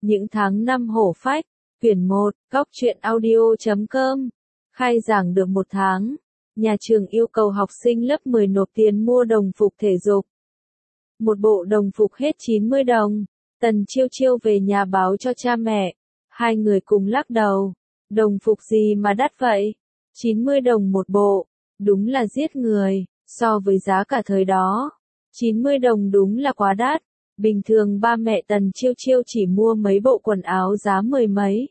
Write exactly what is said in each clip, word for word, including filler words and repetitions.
Những tháng năm hổ phách, quyển một, góc truyện audio chấm com. Khai giảng được một tháng, nhà trường yêu cầu học sinh lớp mười nộp tiền mua đồng phục thể dục. Một bộ đồng phục hết chín mươi đồng. Tần Chiêu Chiêu về nhà báo cho cha mẹ. Hai người cùng lắc đầu. Đồng phục gì mà đắt vậy? chín mươi đồng một bộ. Đúng là giết người, so với giá cả thời đó. chín mươi đồng đúng là quá đắt. Bình thường ba mẹ Tần Chiêu Chiêu chỉ mua mấy bộ quần áo giá mười mấy.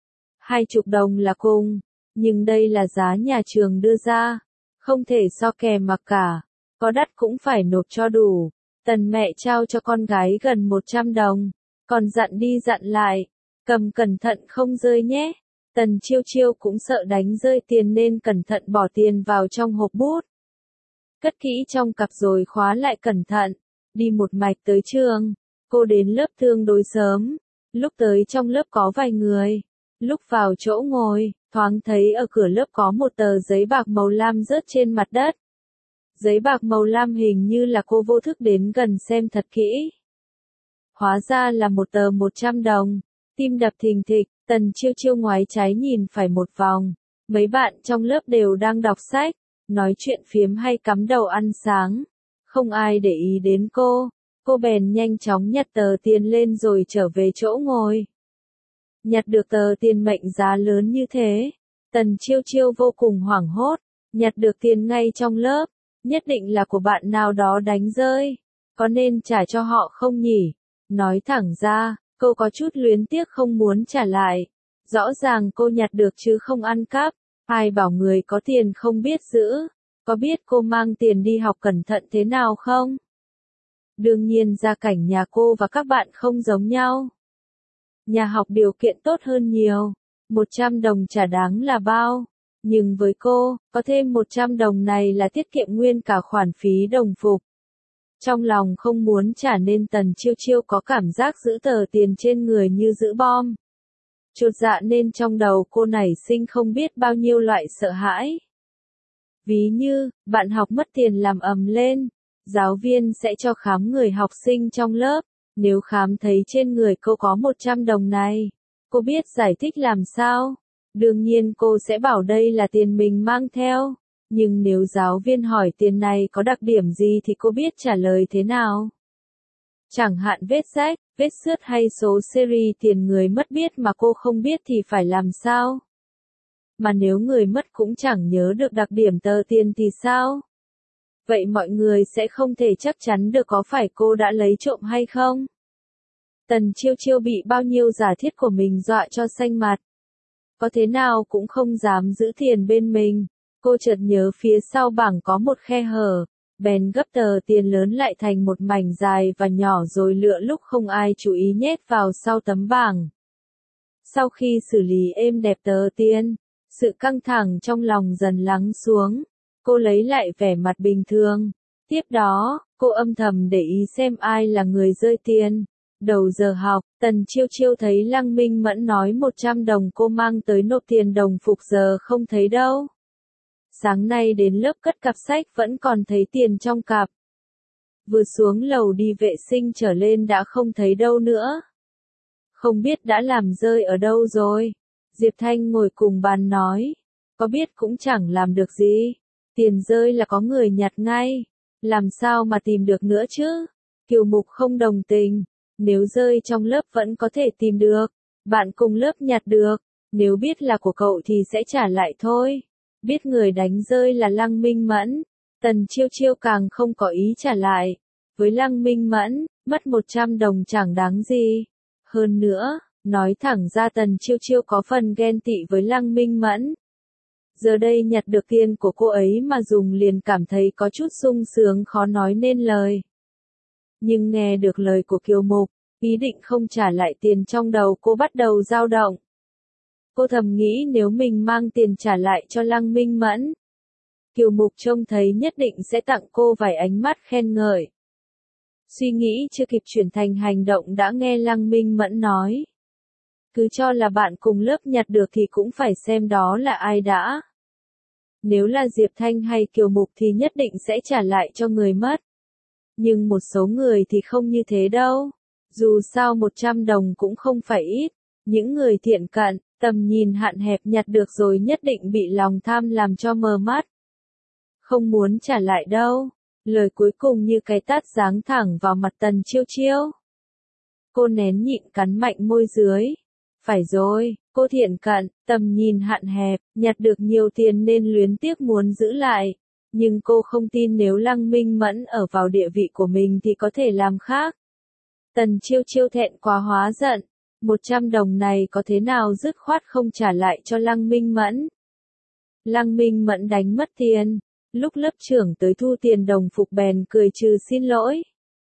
Hai chục đồng là cùng. Nhưng đây là giá nhà trường đưa ra. Không thể so kè mà cả. Có đắt cũng phải nộp cho đủ. Tần mẹ trao cho con gái gần một trăm đồng. Còn dặn đi dặn lại. Cầm cẩn thận không rơi nhé. Tần Chiêu Chiêu cũng sợ đánh rơi tiền nên cẩn thận bỏ tiền vào trong hộp bút. Cất kỹ trong cặp rồi khóa lại cẩn thận. Đi một mạch tới trường. Cô đến lớp tương đối sớm. Lúc tới trong lớp có vài người. Lúc vào chỗ ngồi, thoáng thấy ở cửa lớp có một tờ giấy bạc màu lam rớt trên mặt đất. Giấy bạc màu lam hình như là cô vô thức đến gần xem thật kỹ. Hóa ra là một tờ một trăm đồng. Tim đập thình thịch, Tần Chiêu Chiêu ngoái trái nhìn phải một vòng. Mấy bạn trong lớp đều đang đọc sách, nói chuyện phiếm hay cắm đầu ăn sáng. Không ai để ý đến cô. Cô bèn nhanh chóng nhặt tờ tiền lên rồi trở về chỗ ngồi. Nhặt được tờ tiền mệnh giá lớn như thế. Tần Chiêu Chiêu vô cùng hoảng hốt. Nhặt được tiền ngay trong lớp. Nhất định là của bạn nào đó đánh rơi. Có nên trả cho họ không nhỉ? Nói thẳng ra, cô có chút luyến tiếc không muốn trả lại. Rõ ràng cô nhặt được chứ không ăn cắp. Ai bảo người có tiền không biết giữ. Có biết cô mang tiền đi học cẩn thận thế nào không? Đương nhiên gia cảnh nhà cô và các bạn không giống nhau. Nhà học điều kiện tốt hơn nhiều. một trăm đồng chả đáng là bao. Nhưng với cô, có thêm một trăm đồng này là tiết kiệm nguyên cả khoản phí đồng phục. Trong lòng không muốn trả nên Tần Chiêu Chiêu có cảm giác giữ tờ tiền trên người như giữ bom. Chột dạ nên trong đầu cô nảy sinh không biết bao nhiêu loại sợ hãi. Ví như, bạn học mất tiền làm ầm lên, giáo viên sẽ cho khám người học sinh trong lớp. Nếu khám thấy trên người cô có một trăm đồng này, cô biết giải thích làm sao? Đương nhiên cô sẽ bảo đây là tiền mình mang theo. Nhưng nếu giáo viên hỏi tiền này có đặc điểm gì thì cô biết trả lời thế nào? Chẳng hạn vết rách, vết xước hay số series tiền người mất biết mà cô không biết thì phải làm sao? Mà nếu người mất cũng chẳng nhớ được đặc điểm tờ tiền thì sao? Vậy mọi người sẽ không thể chắc chắn được có phải cô đã lấy trộm hay không? Tần Chiêu Chiêu bị bao nhiêu giả thiết của mình dọa cho xanh mặt. Có thế nào cũng không dám giữ tiền bên mình. Cô chợt nhớ phía sau bảng có một khe hở. Bèn gấp tờ tiền lớn lại thành một mảnh dài và nhỏ rồi lựa lúc không ai chú ý nhét vào sau tấm bảng. Sau khi xử lý êm đẹp tờ tiền, sự căng thẳng trong lòng dần lắng xuống. Cô lấy lại vẻ mặt bình thường. Tiếp đó, cô âm thầm để ý xem ai là người rơi tiền. Đầu giờ học, Tần Chiêu Chiêu thấy Lăng Minh Mẫn nói một trăm đồng cô mang tới nộp tiền đồng phục giờ không thấy đâu. Sáng nay đến lớp cất cặp sách vẫn còn thấy tiền trong cặp. Vừa xuống lầu đi vệ sinh trở lên đã không thấy đâu nữa. Không biết đã làm rơi ở đâu rồi. Diệp Thanh ngồi cùng bàn nói. Có biết cũng chẳng làm được gì. Tiền rơi là có người nhặt ngay. Làm sao mà tìm được nữa chứ? Kiều Mục không đồng tình. Nếu rơi trong lớp vẫn có thể tìm được. Bạn cùng lớp nhặt được. Nếu biết là của cậu thì sẽ trả lại thôi. Biết người đánh rơi là Lăng Minh Mẫn. Tần Chiêu Chiêu càng không có ý trả lại. Với Lăng Minh Mẫn, mất một trăm đồng chẳng đáng gì. Hơn nữa, nói thẳng ra Tần Chiêu Chiêu có phần ghen tị với Lăng Minh Mẫn. Giờ đây nhặt được tiền của cô ấy mà dùng liền cảm thấy có chút sung sướng khó nói nên lời. Nhưng nghe được lời của Kiều Mục, ý định không trả lại tiền trong đầu cô bắt đầu dao động. Cô thầm nghĩ nếu mình mang tiền trả lại cho Lăng Minh Mẫn, Kiều Mục trông thấy nhất định sẽ tặng cô vài ánh mắt khen ngợi. Suy nghĩ chưa kịp chuyển thành hành động đã nghe Lăng Minh Mẫn nói. Cứ cho là bạn cùng lớp nhặt được thì cũng phải xem đó là ai đã. Nếu là Diệp Thanh hay Kiều Mục thì nhất định sẽ trả lại cho người mất. Nhưng một số người thì không như thế đâu. Dù sao một trăm đồng cũng không phải ít, những người thiện cận, tầm nhìn hạn hẹp nhặt được rồi nhất định bị lòng tham làm cho mờ mắt. Không muốn trả lại đâu. Lời cuối cùng như cái tát giáng thẳng vào mặt Tần Chiêu Chiêu. Cô nén nhịn cắn mạnh môi dưới. Phải rồi, cô thiện cận, tầm nhìn hạn hẹp, nhặt được nhiều tiền nên luyến tiếc muốn giữ lại. Nhưng cô không tin nếu Lăng Minh Mẫn ở vào địa vị của mình thì có thể làm khác. Tần Chiêu Chiêu thẹn quá hóa giận. Một trăm đồng này có thế nào dứt khoát không trả lại cho Lăng Minh Mẫn. Lăng Minh Mẫn đánh mất tiền. Lúc lớp trưởng tới thu tiền đồng phục bèn cười trừ xin lỗi.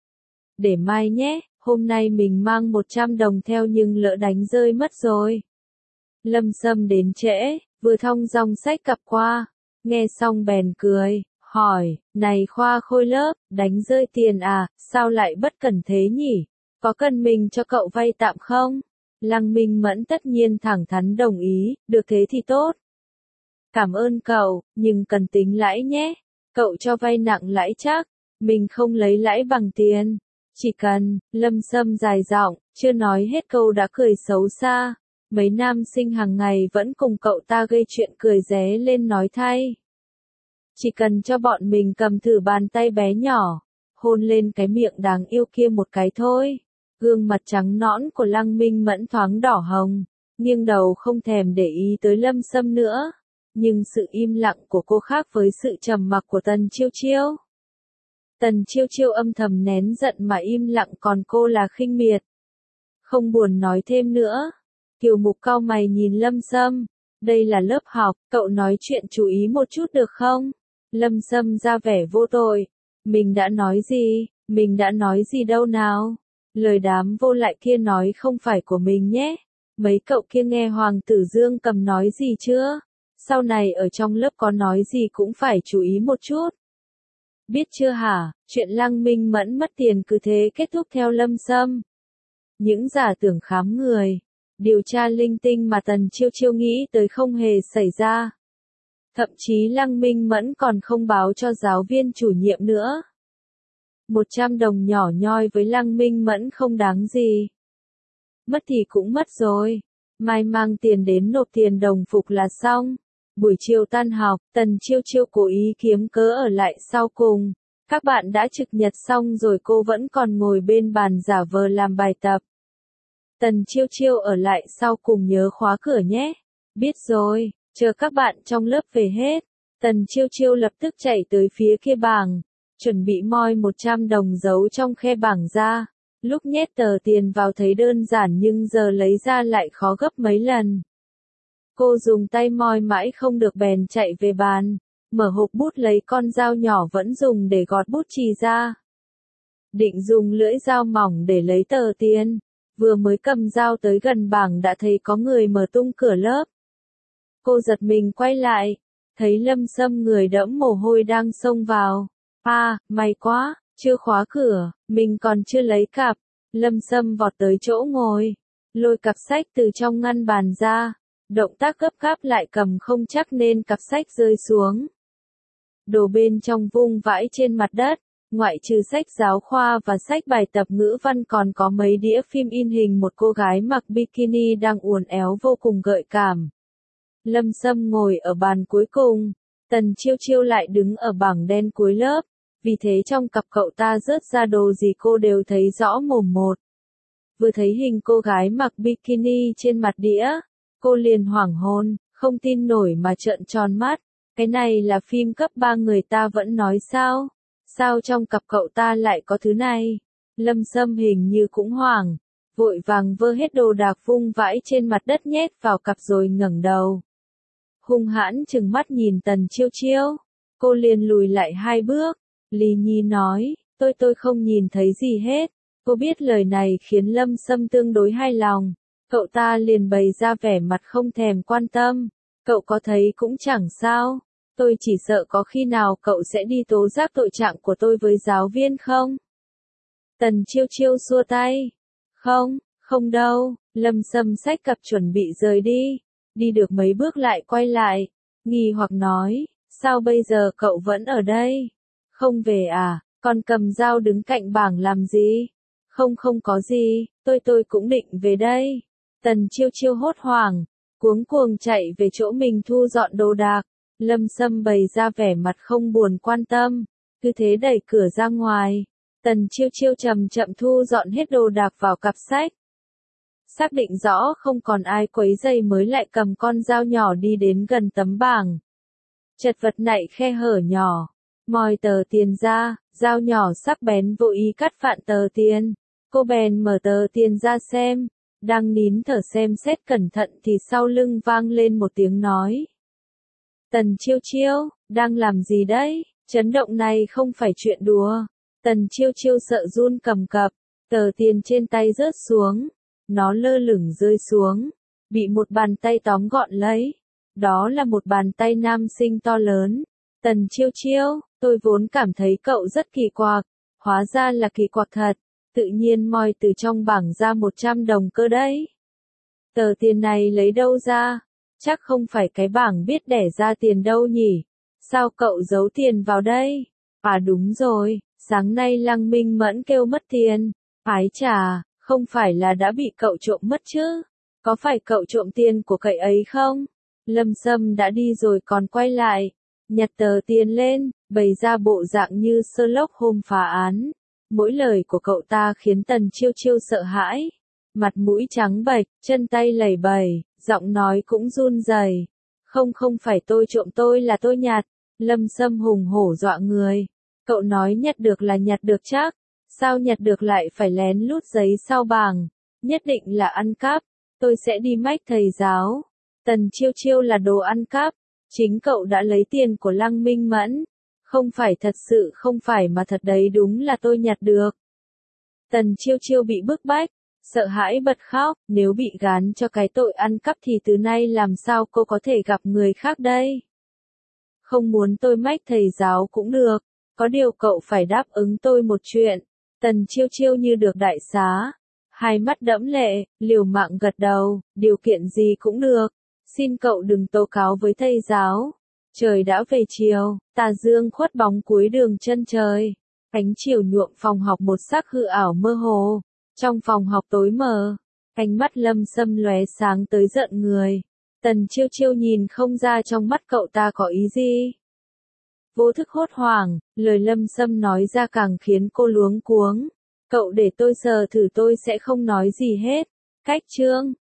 Để mai nhé, hôm nay mình mang một trăm đồng theo nhưng lỡ đánh rơi mất rồi. Lâm Sâm đến trễ, vừa thong dong xách cặp qua. Nghe xong bèn cười, hỏi, này Khoa Khôi lớp, đánh rơi tiền à, sao lại bất cẩn thế nhỉ? Có cần mình cho cậu vay tạm không? Lăng Minh Mẫn tất nhiên thẳng thắn đồng ý, được thế thì tốt. Cảm ơn cậu, nhưng cần tính lãi nhé. Cậu cho vay nặng lãi chắc, mình không lấy lãi bằng tiền. Chỉ cần, Lâm Sâm dài giọng, chưa nói hết câu đã cười xấu xa. Mấy nam sinh hàng ngày vẫn cùng cậu ta gây chuyện cười ré lên nói thay. Chỉ cần cho bọn mình cầm thử bàn tay bé nhỏ, hôn lên cái miệng đáng yêu kia một cái thôi. Gương mặt trắng nõn của Lăng Minh Mẫn thoáng đỏ hồng, nghiêng đầu không thèm để ý tới Lâm Sâm nữa. Nhưng sự im lặng của cô khác với sự trầm mặc của Tần Chiêu Chiêu. Tần Chiêu Chiêu âm thầm nén giận mà im lặng còn cô là khinh miệt. Không buồn nói thêm nữa. Kiều Mục cau mày nhìn Lâm Sâm. Đây là lớp học, cậu nói chuyện chú ý một chút được không? Lâm Sâm ra vẻ vô tội. Mình đã nói gì, mình đã nói gì đâu nào? Lời đám vô lại kia nói không phải của mình nhé. Mấy cậu kia nghe Hoàng tử Dương Cầm nói gì chưa? Sau này ở trong lớp có nói gì cũng phải chú ý một chút. Biết chưa hả, chuyện Lăng Minh Mẫn mất tiền cứ thế kết thúc theo Lâm Sâm. Những giả tưởng khám người, điều tra linh tinh mà Tần Chiêu Chiêu nghĩ tới không hề xảy ra. Thậm chí Lăng Minh Mẫn còn không báo cho giáo viên chủ nhiệm nữa. Một trăm đồng nhỏ nhoi với Lăng Minh Mẫn không đáng gì. Mất thì cũng mất rồi. Mai mang tiền đến nộp tiền đồng phục là xong. Buổi chiều tan học, Tần Chiêu Chiêu cố ý kiếm cớ ở lại sau cùng. Các bạn đã trực nhật xong rồi cô vẫn còn ngồi bên bàn giả vờ làm bài tập. Tần Chiêu Chiêu ở lại sau cùng nhớ khóa cửa nhé. Biết rồi, chờ các bạn trong lớp về hết. Tần Chiêu Chiêu lập tức chạy tới phía kia bảng, chuẩn bị moi một trăm đồng giấu trong khe bảng ra. Lúc nhét tờ tiền vào thấy đơn giản nhưng giờ lấy ra lại khó gấp mấy lần. Cô dùng tay moi mãi không được bèn chạy về bàn, mở hộp bút lấy con dao nhỏ vẫn dùng để gọt bút chì ra. Định dùng lưỡi dao mỏng để lấy tờ tiền, vừa mới cầm dao tới gần bảng đã thấy có người mở tung cửa lớp. Cô giật mình quay lại, thấy Lâm Sâm người đẫm mồ hôi đang xông vào. À, may quá, chưa khóa cửa, mình còn chưa lấy cặp. Lâm Sâm vọt tới chỗ ngồi, lôi cặp sách từ trong ngăn bàn ra. Động tác gấp gáp lại cầm không chắc nên cặp sách rơi xuống. Đồ bên trong vung vãi trên mặt đất, ngoại trừ sách giáo khoa và sách bài tập ngữ văn còn có mấy đĩa phim in hình một cô gái mặc bikini đang uốn éo vô cùng gợi cảm. Lâm Sâm ngồi ở bàn cuối cùng, Tần Chiêu Chiêu lại đứng ở bảng đen cuối lớp, vì thế trong cặp cậu ta rớt ra đồ gì cô đều thấy rõ mồm một. Vừa thấy hình cô gái mặc bikini trên mặt đĩa, cô liền hoảng hồn, không tin nổi mà trợn tròn mắt. Cái này là phim cấp ba người ta vẫn nói sao? Sao trong cặp cậu ta lại có thứ này? Lâm Sâm hình như cũng hoảng, vội vàng vơ hết đồ đạc vung vãi trên mặt đất nhét vào cặp rồi ngẩng đầu. Hung hãn trừng mắt nhìn Tần Chiêu Chiêu. Cô liền lùi lại hai bước. Lý Nhi nói, tôi tôi không nhìn thấy gì hết. Cô biết lời này khiến Lâm Sâm tương đối hài lòng. Cậu ta liền bày ra vẻ mặt không thèm quan tâm. Cậu có thấy cũng chẳng sao. Tôi chỉ sợ có khi nào cậu sẽ đi tố giác tội trạng của tôi với giáo viên không? Tần Chiêu Chiêu xua tay. Không, không đâu. Lâm Sâm xách cặp chuẩn bị rời đi. Đi được mấy bước lại quay lại. Nghi hoặc nói, sao bây giờ cậu vẫn ở đây? Không về à, còn cầm dao đứng cạnh bảng làm gì? Không không có gì, tôi tôi cũng định về đây. Tần Chiêu Chiêu hốt hoảng, cuống cuồng chạy về chỗ mình thu dọn đồ đạc. Lâm Sâm bày ra vẻ mặt không buồn quan tâm, cứ thế đẩy cửa ra ngoài. Tần Chiêu Chiêu chậm chậm thu dọn hết đồ đạc vào cặp sách. Xác định rõ không còn ai quấy rầy mới lại cầm con dao nhỏ đi đến gần tấm bảng. Chật vật nạy khe hở nhỏ, moi tờ tiền ra, dao nhỏ sắc bén vô ý cắt vạn tờ tiền. Cô bèn mở tờ tiền ra xem, đang nín thở xem xét cẩn thận thì sau lưng vang lên một tiếng nói. Tần Chiêu Chiêu, đang làm gì đấy? Chấn động này không phải chuyện đùa. Tần Chiêu Chiêu sợ run cầm cập, tờ tiền trên tay rớt xuống. Nó lơ lửng rơi xuống, bị một bàn tay tóm gọn lấy. Đó là một bàn tay nam sinh to lớn. Tần Chiêu Chiêu, tôi vốn cảm thấy cậu rất kỳ quặc, hóa ra là kỳ quặc thật. Tự nhiên moi từ trong bảng ra một trăm đồng cơ đấy. Tờ tiền này lấy đâu ra? Chắc không phải cái bảng biết đẻ ra tiền đâu nhỉ? Sao cậu giấu tiền vào đây? À đúng rồi, sáng nay Lăng Minh Mẫn kêu mất tiền. Ái chà, không phải là đã bị cậu trộm mất chứ? Có phải cậu trộm tiền của cậy ấy không? Lâm Sâm đã đi rồi còn quay lại, nhặt tờ tiền lên, bày ra bộ dạng như Sherlock hôm phá án. Mỗi lời của cậu ta khiến Tần Chiêu Chiêu sợ hãi. Mặt mũi trắng bệch, chân tay lẩy bẩy, giọng nói cũng run rẩy. Không không phải tôi trộm, tôi là tôi nhặt. Lâm Sâm hùng hổ dọa người. Cậu nói nhặt được là nhặt được chắc. Sao nhặt được lại phải lén lút giấy sau bảng? Nhất định là ăn cắp. Tôi sẽ đi mách thầy giáo. Tần Chiêu Chiêu là đồ ăn cắp. Chính cậu đã lấy tiền của Lăng Minh Mẫn. Không phải thật sự không phải mà thật đấy, đúng là tôi nhặt được. Tần Chiêu Chiêu bị bức bách, sợ hãi bật khóc. Nếu bị gán cho cái tội ăn cắp thì từ nay làm sao cô có thể gặp người khác đây? Không muốn tôi mách thầy giáo cũng được. Có điều cậu phải đáp ứng tôi một chuyện. Tần Chiêu Chiêu như được đại xá. Hai mắt đẫm lệ, liều mạng gật đầu. Điều kiện gì cũng được. Xin cậu đừng tố cáo với thầy giáo. Trời đã về chiều, tà dương khuất bóng cuối đường chân trời. Ánh chiều nhuộm phòng học một sắc hư ảo mơ hồ. Trong phòng học tối mờ, ánh mắt Lâm Sâm lóe sáng tới giận người. Tần Chiêu Chiêu nhìn không ra trong mắt cậu ta có ý gì. Vô thức hốt hoảng, lời Lâm Sâm nói ra càng khiến cô luống cuống. Cậu để tôi sờ thử, tôi sẽ không nói gì hết. Cách chương